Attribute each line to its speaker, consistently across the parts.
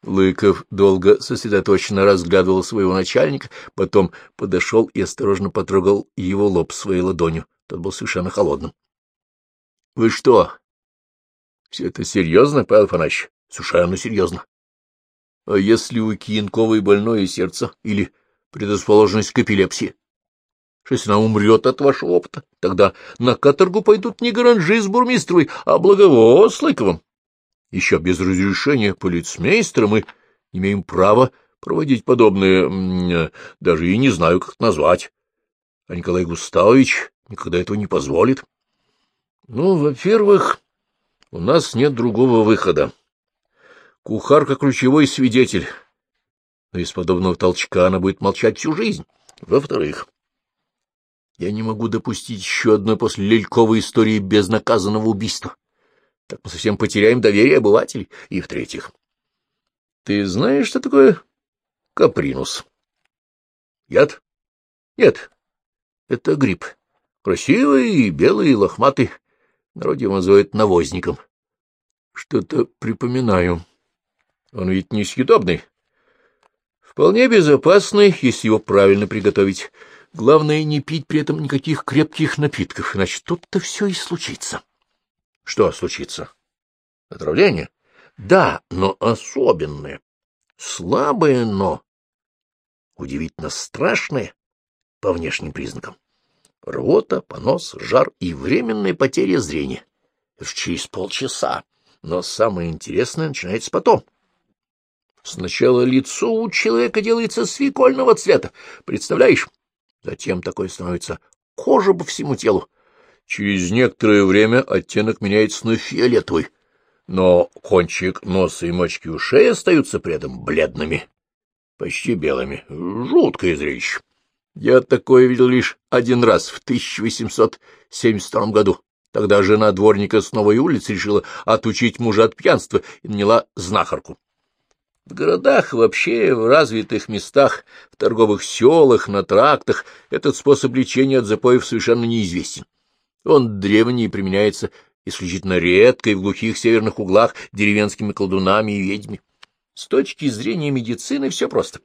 Speaker 1: Лыков долго сосредоточенно разглядывал своего начальника, потом подошел и осторожно потрогал его лоб своей ладонью. Тот был совершенно холодным. — Вы что? Все это серьезно, Павел Афанасьевич? — Совершенно серьезно. — А если у Киенковой больное сердце или предрасположенность к эпилепсии? Что если она умрет от вашего опыта? Тогда на каторгу пойдут не Гаранжи с Бурмистровой, а Благово с Лыковым. Еще без разрешения полицмейстера мы имеем право проводить подобные, даже и не знаю, как это назвать. А Николай Густавович никогда этого не позволит. Ну, во-первых, у нас нет другого выхода. Кухарка — ключевой свидетель, но из подобного толчка она будет молчать всю жизнь. Во-вторых, я не могу допустить еще одной после Лельковой истории безнаказанного убийства. Так мы совсем потеряем доверие обывателей. И в-третьих, ты знаешь, что такое капринус? Яд? Нет, это гриб. Красивый, белый, лохматый. В народе его называют навозником. Что-то припоминаю. Он ведь несъедобный. Вполне безопасный, если его правильно приготовить. Главное, не пить при этом никаких крепких напитков, иначе тут-то все и случится. Что случится? Отравление? Да, но особенное. Слабое, но удивительно страшное по внешним признакам. Рвота, понос, жар и временная потеря зрения. Это через полчаса. Но самое интересное начинается потом. Сначала лицо у человека делается свекольного цвета. Представляешь? Затем такое становится кожа по всему телу. Через некоторое время оттенок меняется на фиолетовый, но кончик носа и мочки ушей остаются при этом бледными, почти белыми. Жуткое зрелище. Я такое видел лишь один раз в 1872 году. Тогда жена дворника с Новой улицы решила отучить мужа от пьянства и наняла знахарку. В городах, вообще в развитых местах, в торговых селах, на трактах этот способ лечения от запоев совершенно неизвестен. Он древний и применяется исключительно редко и в глухих северных углах деревенскими колдунами и ведьми. С точки зрения медицины все просто.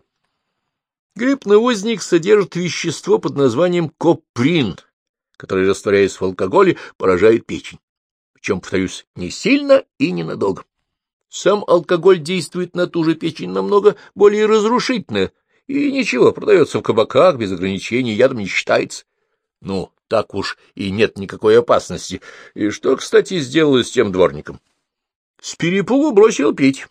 Speaker 1: Гриб-навозник содержит вещество под названием коприн, которое, растворяясь в алкоголе, поражает печень. Причем, повторюсь, не сильно и ненадолго. Сам алкоголь действует на ту же печень намного более разрушительно, и ничего, продается в кабаках, без ограничений, ядом не считается. Ну, так уж и нет никакой опасности. И что, кстати, сделала с тем дворником? С перепугу бросил пить.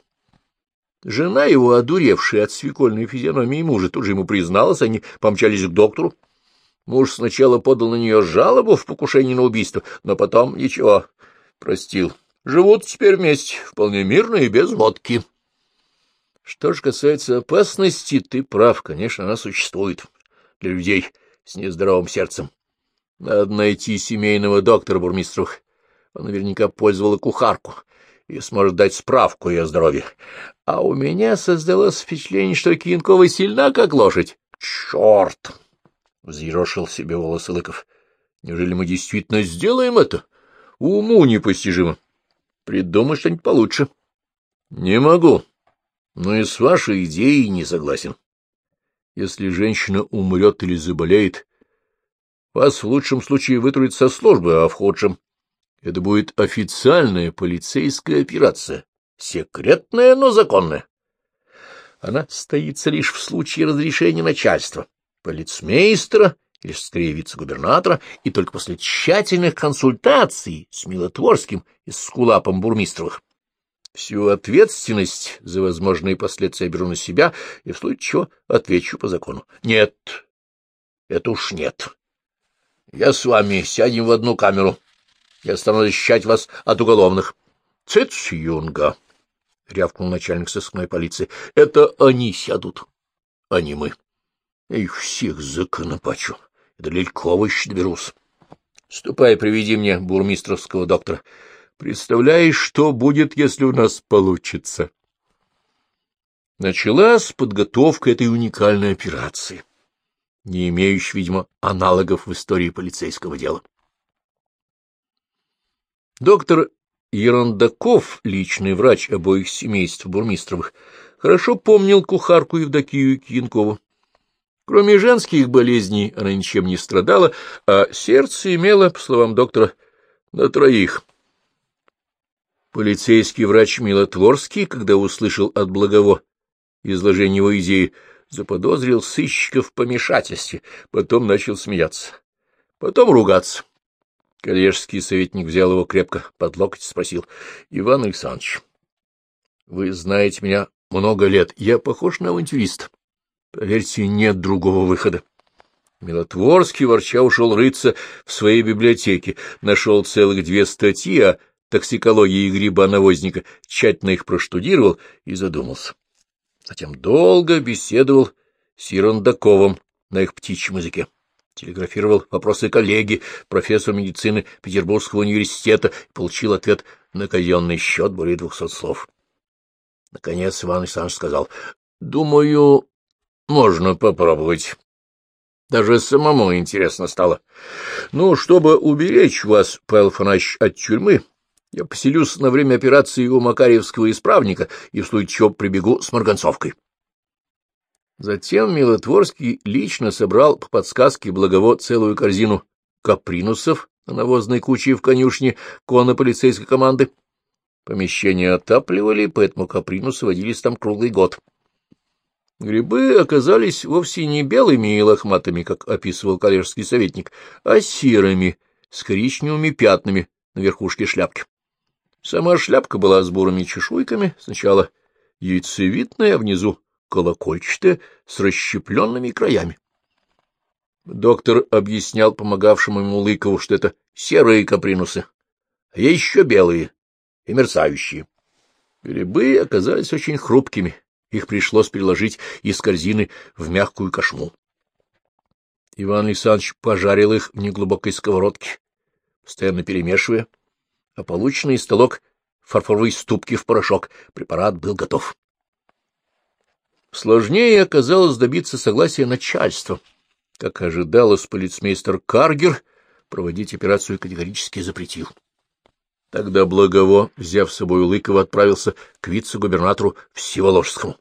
Speaker 1: Жена его, одуревшая от свекольной физиономии мужа, тут же ему призналась, они помчались к доктору. Муж сначала подал на нее жалобу в покушении на убийство, но потом ничего, простил. Живут теперь вместе, вполне мирно и без водки. Что же касается опасности, ты прав, конечно, она существует для людей с нездоровым сердцем. Надо найти семейного доктора Бурмистровых. Он наверняка пользовал и кухарку и сможет дать справку о ее здоровье. А у меня создалось впечатление, что Киенкова сильна, как лошадь. Черт! — взъерошил себе волосы Лыков. — Неужели мы действительно сделаем это? Уму непостижимо. Придумай что-нибудь получше. — Не могу. Но и с вашей идеей не согласен. Если женщина умрет или заболеет, вас в лучшем случае вытурят со службы, а в худшем это будет официальная полицейская операция, секретная, но законная. Она состоится лишь в случае разрешения начальства, полицмейстера или, скорее, вице-губернатора, и только после тщательных консультаций с Милотворским и с Скулапом Бурмистровых. Всю ответственность за возможные последствия беру на себя и в случае чего отвечу по закону. Нет, это уж нет. Я с вами сядем в одну камеру. Я стану защищать вас от уголовных. — Цыц, Юнга! — рявкнул начальник сыскной полиции. — Это они сядут, а не мы. Я их всех законопачу. Это Лелькова еще доберусь. Ступай, приведи мне бурмистровского доктора. Представляешь, что будет, если у нас получится? Началась подготовка этой уникальной операции, не имеющей, видимо, аналогов в истории полицейского дела. Доктор Ерондаков, личный врач обоих семейств Бурмистровых, хорошо помнил кухарку Евдокию Киянкову. Кроме женских болезней она ничем не страдала, а сердце имело, по словам доктора, на троих. Полицейский врач Милотворский, когда услышал от Благово изложение его идеи, заподозрил сыщика в помешательстве, потом начал смеяться, потом ругаться. Коллежский советник взял его крепко под локоть и спросил: — Иван Александрович, вы знаете меня много лет, я похож на авантюриста. Поверьте, нет другого выхода. Милотворский, ворча, ушел рыться в своей библиотеке, нашел целых 2 статьи о токсикологии гриба-навозника, тщательно их проштудировал и задумался. Затем долго беседовал с Ерундаковым на их птичьем языке. Телеграфировал вопросы коллеги, профессору медицины Петербургского университета, и получил ответ на казенный счет более 200 слов. Наконец Иван Александрович сказал: — Думаю, можно попробовать. Даже самому интересно стало. Ну, чтобы уберечь вас, Павел Афанасьевич, от тюрьмы, я поселюсь на время операции у Макарьевского исправника и в случае чего прибегу с марганцовкой. Затем Милотворский лично собрал по подсказке Благово целую корзину капринусов на навозной куче в конюшне конно-полицейской команды. Помещение отапливали, поэтому капринусы водились там круглый год. Грибы оказались вовсе не белыми и лохматыми, как описывал коллежский советник, а серыми, с коричневыми пятнами на верхушке шляпки. Сама шляпка была с бурыми чешуйками, сначала яйцевидная, а внизу колокольчатая, с расщепленными краями. Доктор объяснял помогавшему ему Лыкову, что это серые капринусы, а есть еще белые и мерцающие. Грибы оказались очень хрупкими, их пришлось переложить из корзины в мягкую кошму. Иван Александрович пожарил их в неглубокой сковородке, постоянно перемешивая, а полученный из толок фарфоровой ступки в порошок. Препарат был готов. Сложнее оказалось добиться согласия начальства. Как ожидалось, полицмейстер Каргер проводить операцию категорически запретил. Тогда Благово, взяв с собой Лыкова, отправился к вице-губернатору Всеволожскому.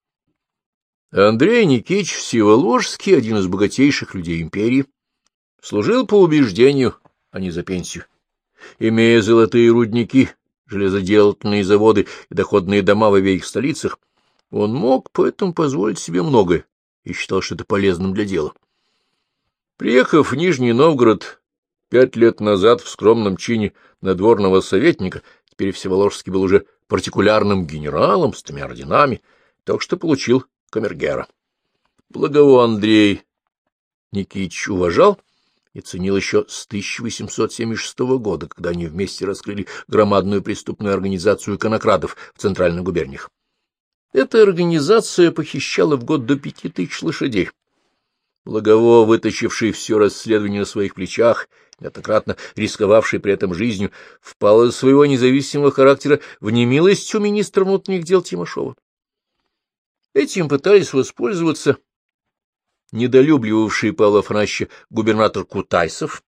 Speaker 1: Андрей Никитич Всеволожский, один из богатейших людей империи, служил по убеждению, а не за пенсию. Имея золотые рудники, железоделательные заводы и доходные дома в обеих столицах, он мог поэтому позволить себе многое и считал, что это полезным для дела. Приехав в Нижний Новгород 5 лет назад в скромном чине надворного советника, теперь Всеволожский был уже партикулярным генералом с 3 орденами, так что получил камергера. Благово Андрей Никитич уважал и ценил еще с 1876 года, когда они вместе раскрыли громадную преступную организацию конокрадов в центральных губерниях. Эта организация похищала в год до 5000 лошадей. Благово, вытащивший все расследование на своих плечах, неоднократно рисковавший при этом жизнью, впал из своего независимого характера в немилость у министра внутренних дел Тимошова. Этим пытались воспользоваться недолюбливавший Павла Афанасьевича губернатор Кутайсов,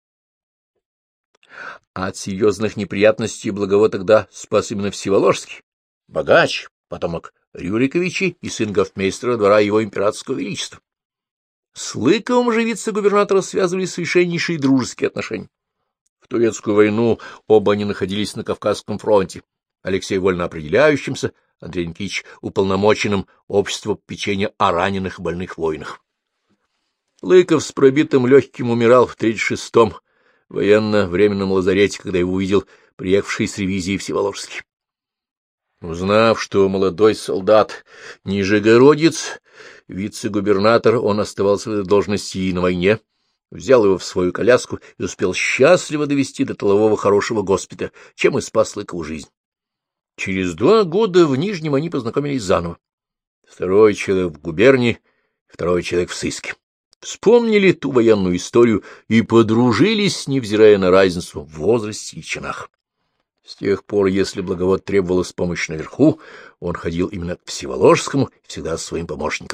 Speaker 1: а от серьезных неприятностей Благово тогда спас именно Всеволожский, богач, потомок Рюриковичей и сын гофмейстера двора его императорского величества. С Лыковым же вице-губернатора связывали совершеннейшие дружеские отношения. В Турецкую войну оба они находились на Кавказском фронте, Алексей вольно определяющимся, Андрей Никитич уполномоченным общества попечения о раненых и больных воинах. Лыков с пробитым легким умирал в 36-м военно-временном лазарете, когда его увидел приехавший с ревизии Всеволожский. Узнав, что молодой солдат нижегородец, вице-губернатор, он оставался в этой должности и на войне, взял его в свою коляску и успел счастливо довести до тылового хорошего госпиталя, чем и спас Лыкову жизнь. Через 2 года в Нижнем они познакомились заново. 2-й человек в губернии, 2-й человек в сыске. Вспомнили ту военную историю и подружились, невзирая на разницу в возрасте и чинах. С тех пор, если Благово требовалась помощь наверху, он ходил именно к Всеволожскому и всегда с своим помощником.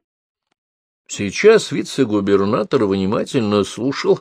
Speaker 1: Сейчас вице-губернатор внимательно слушал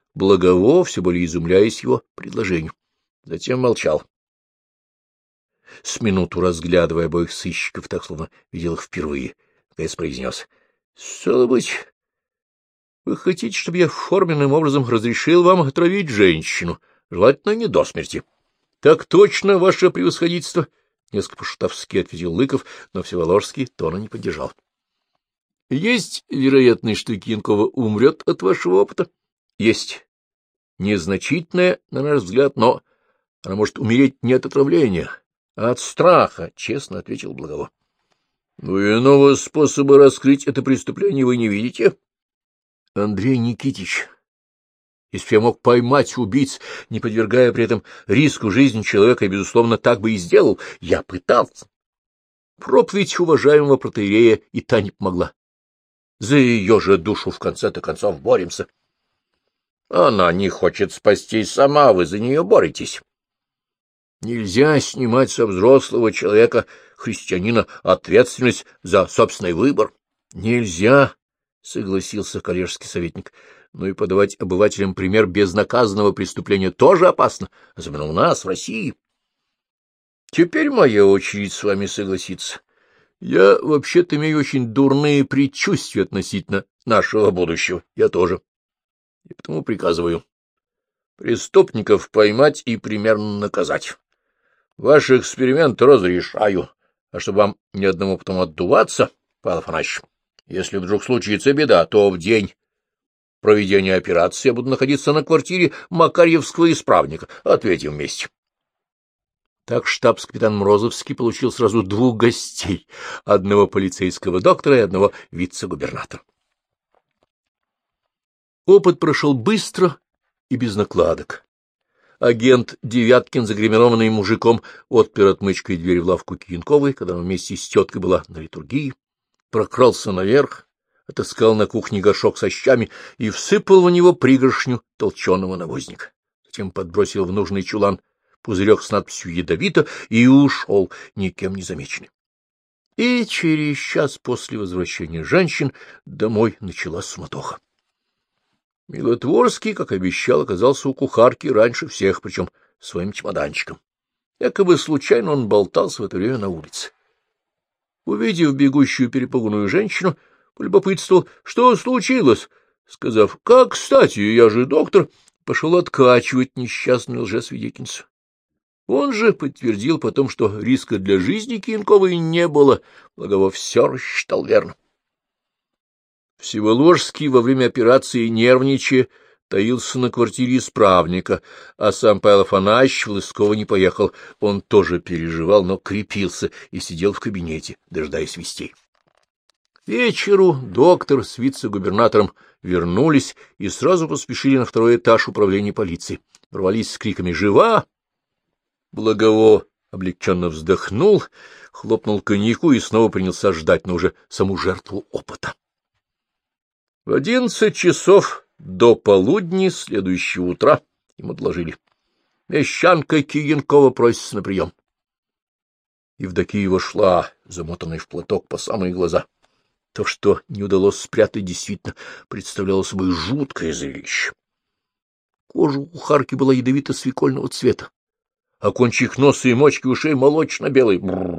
Speaker 1: Благово, все более изумляясь его предложению. Затем молчал. с минуту разглядывая обоих сыщиков, так словно видел их впервые, наконец произнес: — Стало быть, вы хотите, чтобы я форменным образом разрешил вам отравить женщину, желательно не до смерти? — Так точно, ваше превосходительство! — несколько по-шутовски ответил Лыков, но Всеволожский тона не поддержал. — Есть вероятность, что Киенкова умрет от вашего опыта? — Есть. Незначительная, на наш взгляд, но она может умереть не от отравления, а от страха, — честно ответил Благово. — Ну, иного способа раскрыть это преступление вы не видите? — Андрей Никитич, если бы я мог поймать убийц, не подвергая при этом риску жизни человека, безусловно, так бы и сделал. Я пытался. Проповедь уважаемого протоиерея и та не помогла. За ее же душу в конце-то концов боремся. Она не хочет спастись сама, вы за нее боретесь. Нельзя снимать со взрослого человека, христианина, ответственность за собственный выбор. Нельзя, — согласился коллежский советник. Но и подавать обывателям пример безнаказанного преступления тоже опасно, особенно у нас, в России. Теперь моя очередь с вами согласиться. Я вообще-то имею очень дурные предчувствия относительно нашего будущего. Я тоже. И потому приказываю преступников поймать и примерно наказать. Ваши эксперименты разрешаю, а чтобы вам ни одному потом отдуваться, Павел Афанасьевич, если вдруг случится беда, то в день проведения операции я буду находиться на квартире Макарьевского исправника. Ответим вместе. Так штабс-капитан Морозовский получил сразу двух гостей, одного полицейского доктора и одного вице-губернатора. Опыт прошел быстро и без накладок. Агент Девяткин, загримированный мужиком, отпер отмычкой дверь в лавку Киенковой, когда он вместе с теткой была на литургии, прокрался наверх, отыскал на кухне горшок со щами и всыпал в него пригоршню толченого навозника. Затем подбросил в нужный чулан пузырек с надписью «Ядовито» и ушел, никем не замеченный. И через час после возвращения женщин домой началась суматоха. Милотворский, как обещал, оказался у кухарки раньше всех, причем своим чемоданчиком. Якобы случайно он болтался в это время на улице. Увидев бегущую перепуганную женщину, полюбопытствовал, что случилось, сказав: «Как кстати, я же доктор», пошел откачивать несчастную лжесвидетельницу. Он же подтвердил потом, что риска для жизни Киенковой не было, Благово все рассчитал верно. Всеволожский во время операции, нервничая, таился на квартире исправника, а сам Павел Афанасьевич в Лысково не поехал. Он тоже переживал, но крепился и сидел в кабинете, дожидаясь вестей. К вечеру доктор с вице-губернатором вернулись и сразу поспешили на второй этаж управления полиции. Ворвались с криками «Жива!». Благово облегченно вздохнул, хлопнул коньяку и снова принялся ждать, но уже саму жертву опыта. В 11 часов до полудня следующего утра ему доложили: мещанка Киенкова просится на прием. Евдокия вошла, замотанная в платок по самые глаза. То, что не удалось спрятать, действительно представляло собой жуткое зрелище. Кожа у кухарки была ядовито-свекольного цвета, а кончик носа и мочки ушей молочно-белый.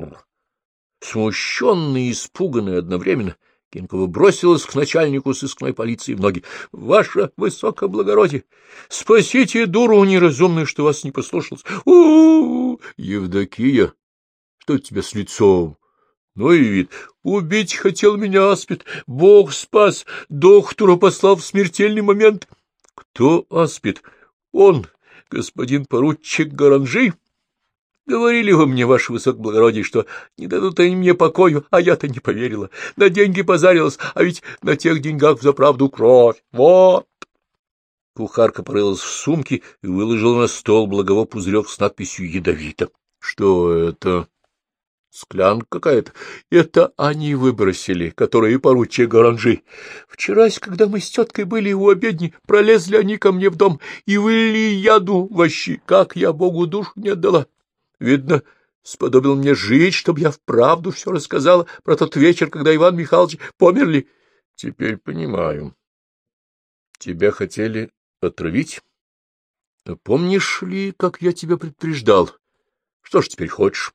Speaker 1: Смущенная и испуганная одновременно, Киенкова бросилась к начальнику сыскной полиции в ноги. — Ваше высокоблагородие! Спасите дуру неразумную, что вас не послушалась! У-у-у! Евдокия, что у тебя с лицом? Ну и вид. Убить хотел меня аспид. Бог спас. Доктора послал в смертельный момент. Кто аспид? Он, господин поручик Гаранжи. Говорили вы мне, ваше высокоблагородие, что не дадут они мне покою, а я-то не поверила. На деньги позарилась, а ведь на тех деньгах взаправду кровь. Вот. Кухарка порылась в сумке и выложила на стол Благово пузырек с надписью «Ядовито». — Что это? — Склянка какая-то. Это они выбросили, которые поручик Гаранжи. Вчерась, когда мы с теткой были у обедни, пролезли они ко мне в дом и вылили яду во щи. Как я Богу душу не отдала. Видно, сподобил мне жить, чтобы я вправду все рассказала про тот вечер, когда Иван Михайлович померли. Теперь понимаю. Тебя хотели отравить? Помнишь ли, как я тебя предупреждал? Что ж теперь хочешь?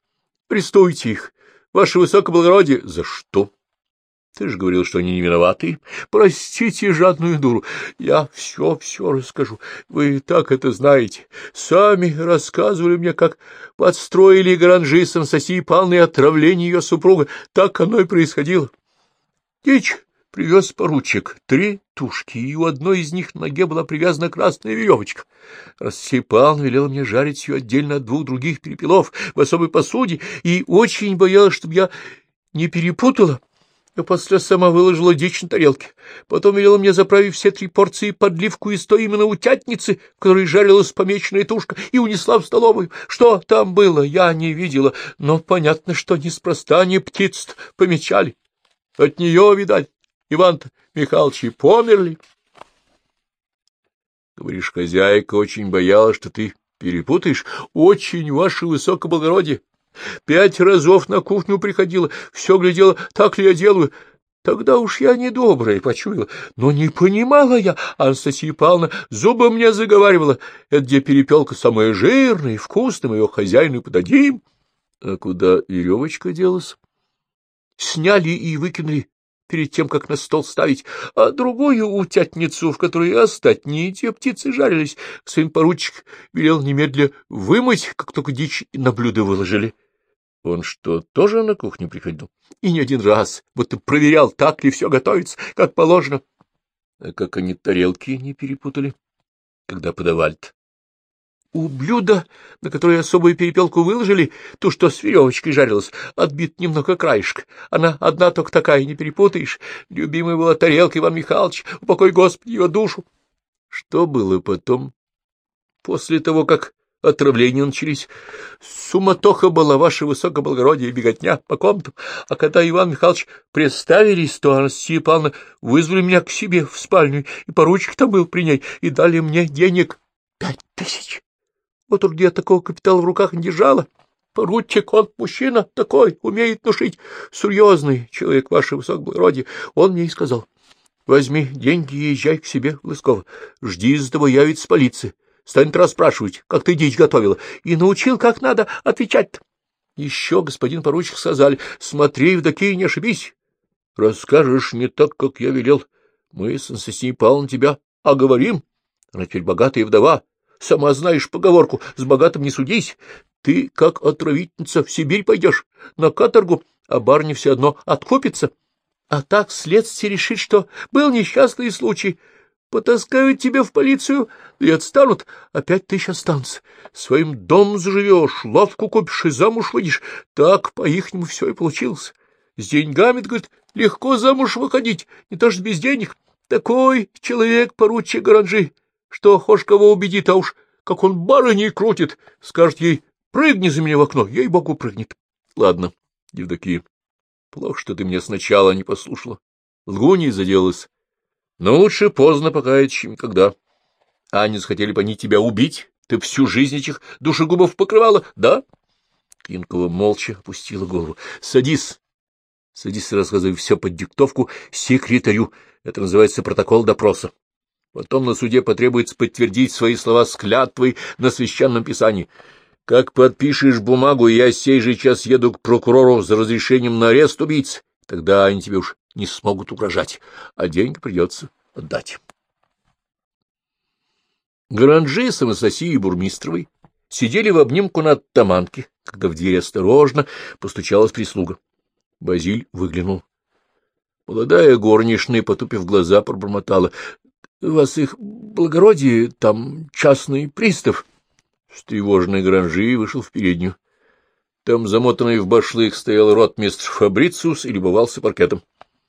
Speaker 1: арестуйте их, ваше высокоблагородие. — За что? Ты же говорил, что они не виноваты. Простите жадную дуру. Я все расскажу. Вы так это знаете. Сами рассказывали мне, как подстроили гранжи с Анастасией Павловной отравление ее супруга. Так оно и происходило. Дичь привез поручик 3 тушки, и у одной из них на ноге была привязана красная веревочка. Анастасия Павловна велела мне жарить ее отдельно от 2 других перепелов в особой посуде, и очень боялась, чтобы я не перепутала. Я после сама выложила дичь на тарелке. Потом велела мне заправить все 3 порции подливку из той именно утятницы, в которой жарилась помеченная тушка, и унесла в столовую. Что там было, я не видела, но понятно, что неспроста они птиц помечали. От нее, видать, Иван Михайлович померли. Говоришь, хозяйка очень боялась, что ты перепутаешь. Очень, ваше высокоблагородие. 5 разов на кухню приходила, все глядела, так ли я делаю. Тогда уж я недобрая почуяла, но не понимала я. Анастасия Павловна зубы мне заговаривала. Это где перепелка самая жирная и вкусная, мы ее хозяину подадим. А куда веревочка делась? Сняли и выкинули перед тем, как на стол ставить, а другую утятницу, в которой остатние те птицы жарились, сын поручик велел немедля вымыть, как только дичь на блюдо выложили. Он что, тоже на кухню приходил? И не один раз, будто проверял, так ли все готовится, как положено. А как они тарелки не перепутали, когда подавали-то? У блюда, на которое особую перепелку выложили, ту, что с веревочкой жарилась, отбит немного краешек. Она одна только такая, не перепутаешь. Любимая была тарелка Иван Михайлович, упокой Господи ее душу. Что было потом, после того, как отравления начались? Суматоха была, ваше высокоблагородие, беготня по комнатам. А когда Иван Михайлович представились, то Анастасия Павловна вызвали меня к себе в спальню, и поручик там был при ней, и дали мне денег 5000. Вот уж я такого капитала в руках не держала. Поручик, он мужчина такой, умеет нушить. Серьезный человек, ваше высокоблагородие. Он мне и сказал: возьми деньги и езжай к себе в Лысково. Жди, за тобой явится полиция. Станет расспрашивать, как ты дичь готовила. И научил, как надо отвечать-то. Еще, господин поручик, сказали: смотри, Евдокия, не ошибись. Расскажешь не так, как я велел. Мы с Анастасией Павловной тебя оговорим. Она теперь богатая вдова. Сама знаешь поговорку: с богатым не судись. Ты, как отравительница, в Сибирь пойдешь, на каторгу, а барыня все одно откупится. А так следствие решит, что был несчастный случай. Потаскают тебя в полицию и отстанут, а 5000 останутся. Своим домом заживешь, лавку купишь и замуж выйдешь. Так по-ихнему все и получилось. С деньгами, говорит, легко замуж выходить, не то что без денег. Такой человек поручик Гаранжи, что хошь кого убедит, а уж как он барыней крутит, скажет ей: прыгни за меня в окно, ей-богу, прыгнет. Ладно, Евдокия, плохо, что ты меня сначала не послушала. Лгуньей заделалась. Но лучше поздно, пока чем никогда. Они захотели бы они тебя убить, ты всю жизнь этих душегубов покрывала, да? Клинкова молча опустила голову. Садись. Садись и рассказывай все под диктовку секретарю. Это называется протокол допроса. Потом на суде потребуется подтвердить свои слова с клятвой на священном писании. Как подпишешь бумагу, я сей же час еду к прокурору за разрешением на арест убийц. Тогда они тебе уж не смогут угрожать, а деньги придется отдать. Гаранжи с Анастасией Бурмистровой сидели в обнимку на оттаманке, когда в дверь осторожно постучалась прислуга. Базиль выглянул. Молодая горничная, потупив глаза, пробормотала: — Вас их благородие, там частный пристав. Встревоженный Гаранжи вышел в переднюю. Там, замотанный в башлык, стоял ротмистр Фабрициус и любовался паркетом.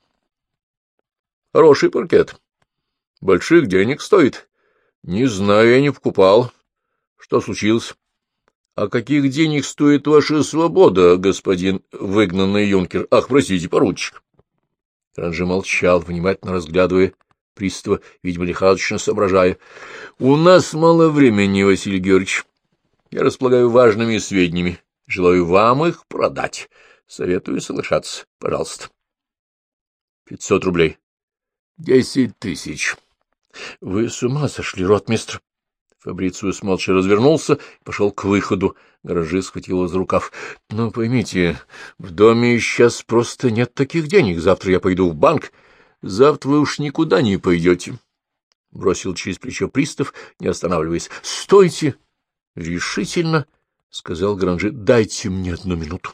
Speaker 1: — Хороший паркет. Больших денег стоит. Не знаю, я не покупал. Что случилось? — А каких денег стоит ваша свобода, господин выгнанный юнкер? Ах, простите, поручик. Гаранжи молчал, внимательно разглядывая пристава, видимо, лихорадочно соображая. — У нас мало времени, Василий Георгиевич. Я располагаю важными сведениями. Желаю вам их продать. Советую соглашаться. Пожалуйста. 500 рублей. 10 000. Вы с ума сошли, ротмистр. Фабрициус молча развернулся и пошел к выходу. Гаражи схватил его за рукав. — Но поймите, в доме сейчас просто нет таких денег. Завтра я пойду в банк. — Завтра вы уж никуда не пойдете, — бросил через плечо пристав, не останавливаясь. — Стойте! — решительно, — сказал Гранжи. — Дайте мне 1 минуту.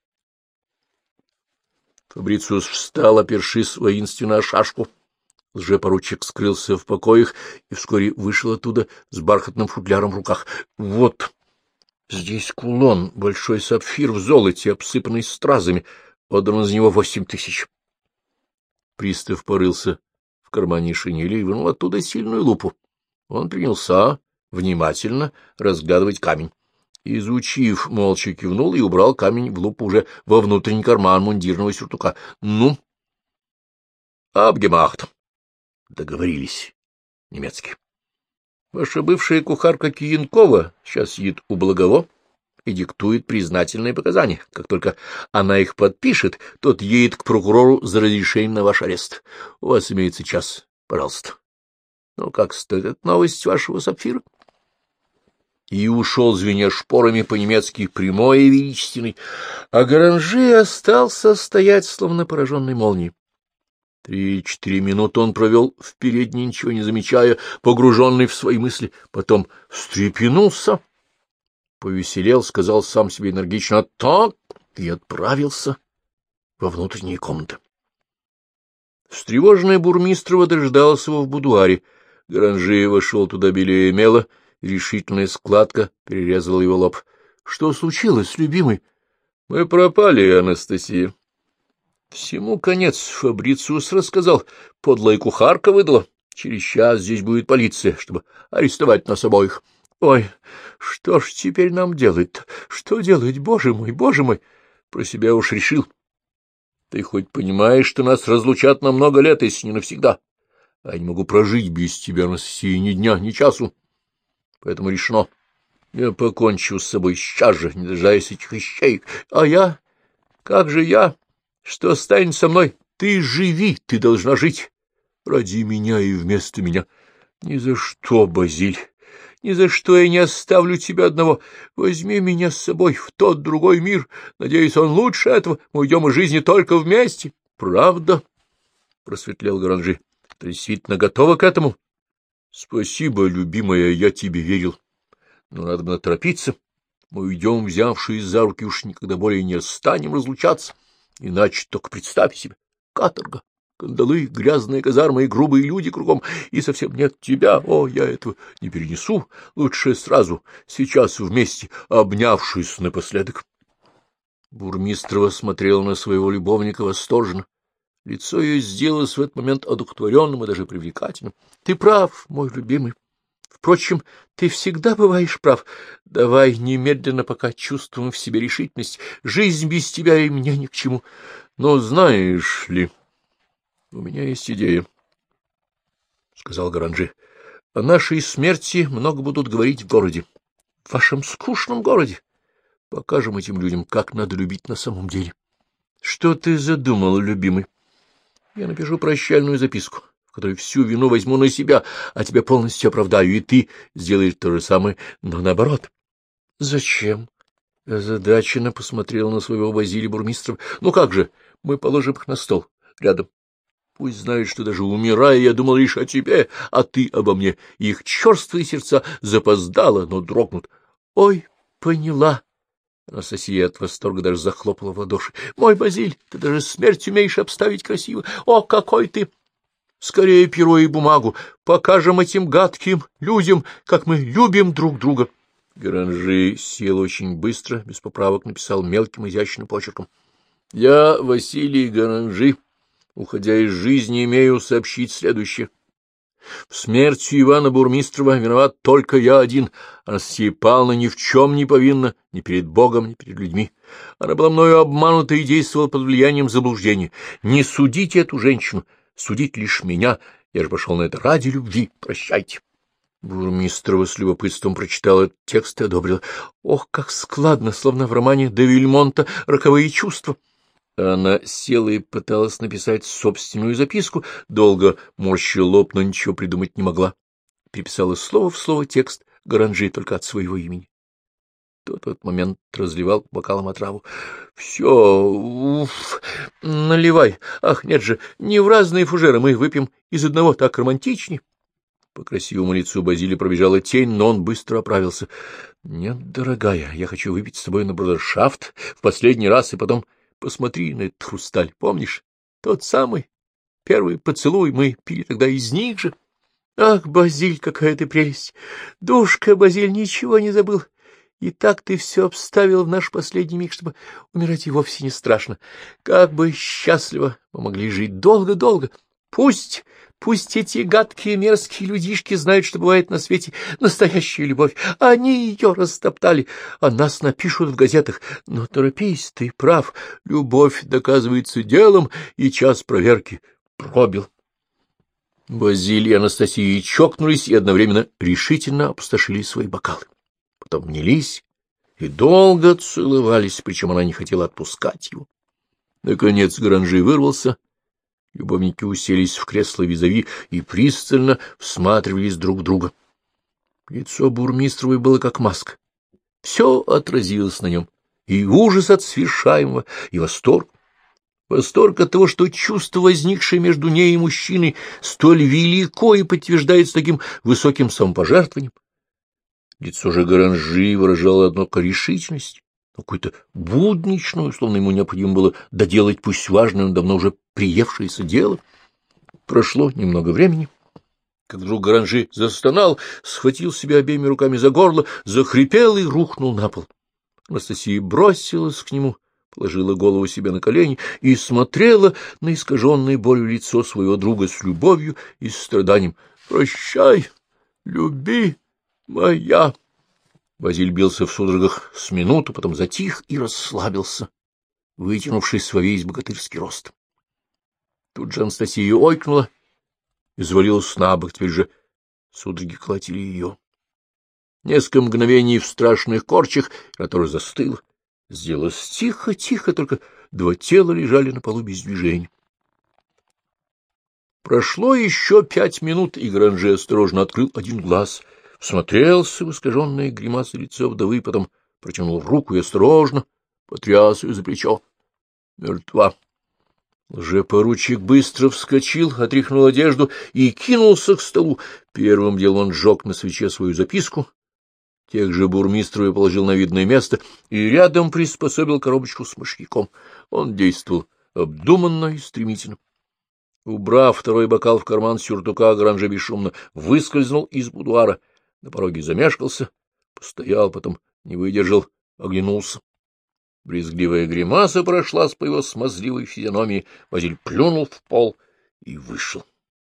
Speaker 1: Фабрициус встал, опершись воинственно о шашку. Лжепоручик скрылся в покоях и вскоре вышел оттуда с бархатным футляром в руках. — Вот здесь кулон, большой сапфир в золоте, обсыпанный стразами. Отдано за него 8 000. Пристав порылся в кармане шинели и вынул оттуда сильную лупу. Он принялся внимательно разглядывать камень. Изучив, молча кивнул и убрал камень в лупу уже во внутренний карман мундирного сюртука. — Ну? — Абгемахт. Договорились. Немецкий. Ваша бывшая кухарка Киенкова сейчас сидит у Благово и диктует признательные показания. Как только она их подпишет, тот едет к прокурору за разрешением на ваш арест. У вас имеется час. Пожалуйста. Ну, как стоит эта новость вашего сапфира? И ушел, звеня шпорами по-немецки, прямой и величественный, а Гаранжи остался стоять, словно пораженный молнией. 3-4 минуты он провел в передней, ничего не замечая, погруженный в свои мысли. Потом встрепенулся, повеселел, сказал сам себе энергично «так» и отправился во внутренние комнаты. Встревоженная Бурмистрова дождалась его в будуаре. Гаранжи вошел туда белее мела, решительная складка перерезала его лоб. — Что случилось, любимый? — Мы пропали, Анастасия. Всему конец, Фабрициус рассказал. Подлая кухарка выдала. Через час здесь будет полиция, чтобы арестовать нас обоих. Ой, что ж теперь нам делать-то? Что делать, боже мой? Про себя уж решил. Ты хоть понимаешь, что нас разлучат на много лет, если не навсегда? А я не могу прожить без тебя, Анастасия, ни дня, ни часу. Поэтому решено. Я покончу с собой сейчас же, не дожидаясь этих ищеек. А я? Как же я? Что станет со мной? Ты живи, ты должна жить. Ради меня и вместо меня. Ни за что, Базиль, ни за что я не оставлю тебя одного. Возьми меня с собой в тот другой мир. Надеюсь, он лучше этого. Мы уйдем из жизни только вместе. Правда? — просветлел Гаранжи. — Ты действительно готова к этому? — Спасибо, любимая, я тебе верил. Но надо было торопиться. Мы уйдем, взявшись за руки, уж никогда более не станем разлучаться. Иначе только представь себе, каторга, кандалы, грязные казармы и грубые люди кругом, и совсем нет тебя. О, я этого не перенесу. Лучше сразу, сейчас вместе, обнявшись напоследок. Бурмистрова смотрела на своего любовника восторженно. Лицо ее сделалось в этот момент одухотворенным и даже привлекательным. — Ты прав, мой любимый. Впрочем, ты всегда бываешь прав. Давай немедленно, пока чувствуем в себе решительность. Жизнь без тебя и мне ни к чему. Но знаешь ли, у меня есть идея, — сказал Гаранжи. — О нашей смерти много будут говорить в городе. В вашем скучном городе. Покажем этим людям, как надо любить на самом деле. Что ты задумал, любимый? Я напишу прощальную записку, в которой всю вину возьму на себя, а тебя полностью оправдаю, и ты сделаешь то же самое, но наоборот. — Зачем? — озадаченно посмотрела на своего Базилия Бурмистрова. — Ну как же, мы положим их на стол, рядом. Пусть знают, что даже умирая, я думал лишь о тебе, а ты обо мне. Их черствые сердца запоздало, но дрогнут. — Ой, поняла. Анастасия от восторга даже захлопала в ладоши. — Мой Базиль, ты даже смерть умеешь обставить красиво. О, какой ты! Скорее перо и бумагу. Покажем этим гадким людям, как мы любим друг друга. Гаранжи сел очень быстро, без поправок написал мелким изящным почерком. — Я, Василий Гаранжи, уходя из жизни, имею сообщить следующее. В смерти Ивана Бурмистрова виноват только я один. Анастасия Павловна ни в чем не повинна, ни перед Богом, ни перед людьми. Она была мною обманута и действовала под влиянием заблуждения. Не судите эту женщину, судить лишь меня. Я же пошел на это ради любви. Прощайте. Бурмистрова с любопытством прочитала этот текст и одобрила. Ох, как складно, словно в романе де Вильмонта «Роковые чувства». Она села и пыталась написать собственную записку, долго морщила лоб, но ничего придумать не могла. Переписала слово в слово текст, Гаранжи только от своего имени. Тот в этот момент разливал по бокалам отраву. — Все, уф, наливай. Ах, нет же, не в разные фужеры, мы выпьем из одного, так романтичнее. По красивому лицу Базилия пробежала тень, но он быстро оправился. — Нет, дорогая, я хочу выпить с тобой на брудершафт в последний раз, и потом посмотри на этот хрусталь. Помнишь? Тот самый первый поцелуй, мы пили тогда из них же. Ах, Базиль, какая ты прелесть! Душка, Базиль, ничего не забыл. И так ты все обставил в наш последний миг, чтобы умирать и вовсе не страшно. Как бы счастливо мы могли жить долго-долго. Пусть эти гадкие мерзкие людишки знают, что бывает на свете настоящая любовь. Они ее растоптали, а нас напишут в газетах. Но торопись, ты прав, любовь доказывается делом, и час проверки пробил. Базилий и Анастасия чокнулись и одновременно решительно опустошили свои бокалы. Потом обнялись и долго целовались, причем она не хотела отпускать его. Наконец Гаранжи вырвался. Любовники уселись в кресло визави и пристально всматривались друг в друга. Лицо Бурмистровой было как маска. Все отразилось на нем, и ужас от свершаемого, и восторг. Восторг от того, что чувство, возникшее между ней и мужчиной, столь велико и подтверждается таким высоким самопожертвованием. Лицо же Гаранжи выражало, однако, решительность, какую-то будничную, словно ему необходимо было доделать пусть важное, но давно уже приевшееся дело. Прошло немного времени, как вдруг Гаранжи застонал, схватил себя обеими руками за горло, захрипел и рухнул на пол. Анастасия бросилась к нему, положила голову себе на колени и смотрела на искаженное болью лицо своего друга с любовью и страданием. — Прощай, люби моя! Базиль бился в судорогах с минуту, потом затих и расслабился, вытянувшись во весь богатырский рост. Тут же Анастасия ойкнула и завалилась на бок, теперь же судороги колотили ее. Несколько мгновений в страшных корчах, которая застыла, сделалось тихо-тихо, только два тела лежали на полу без движения. Прошло еще 5 минут, и Гаранжи осторожно открыл один глаз, всмотрелся в искаженное гримасой лицо вдовы, потом протянул руку и осторожно потряс ее за плечо. Мертва. Лжепоручик быстро вскочил, отряхнул одежду и кинулся к столу. Первым делом он сжег на свече свою записку, тех же Бурмистровой положил на видное место и рядом приспособил коробочку с мышьяком. Он действовал обдуманно и стремительно. Убрав второй бокал в карман сюртука, Гаранжи бесшумно выскользнул из будуара. На пороге замешкался, постоял, потом не выдержал, оглянулся. Брезгливая гримаса прошла по его смазливой физиономии, Базиль плюнул в пол и вышел.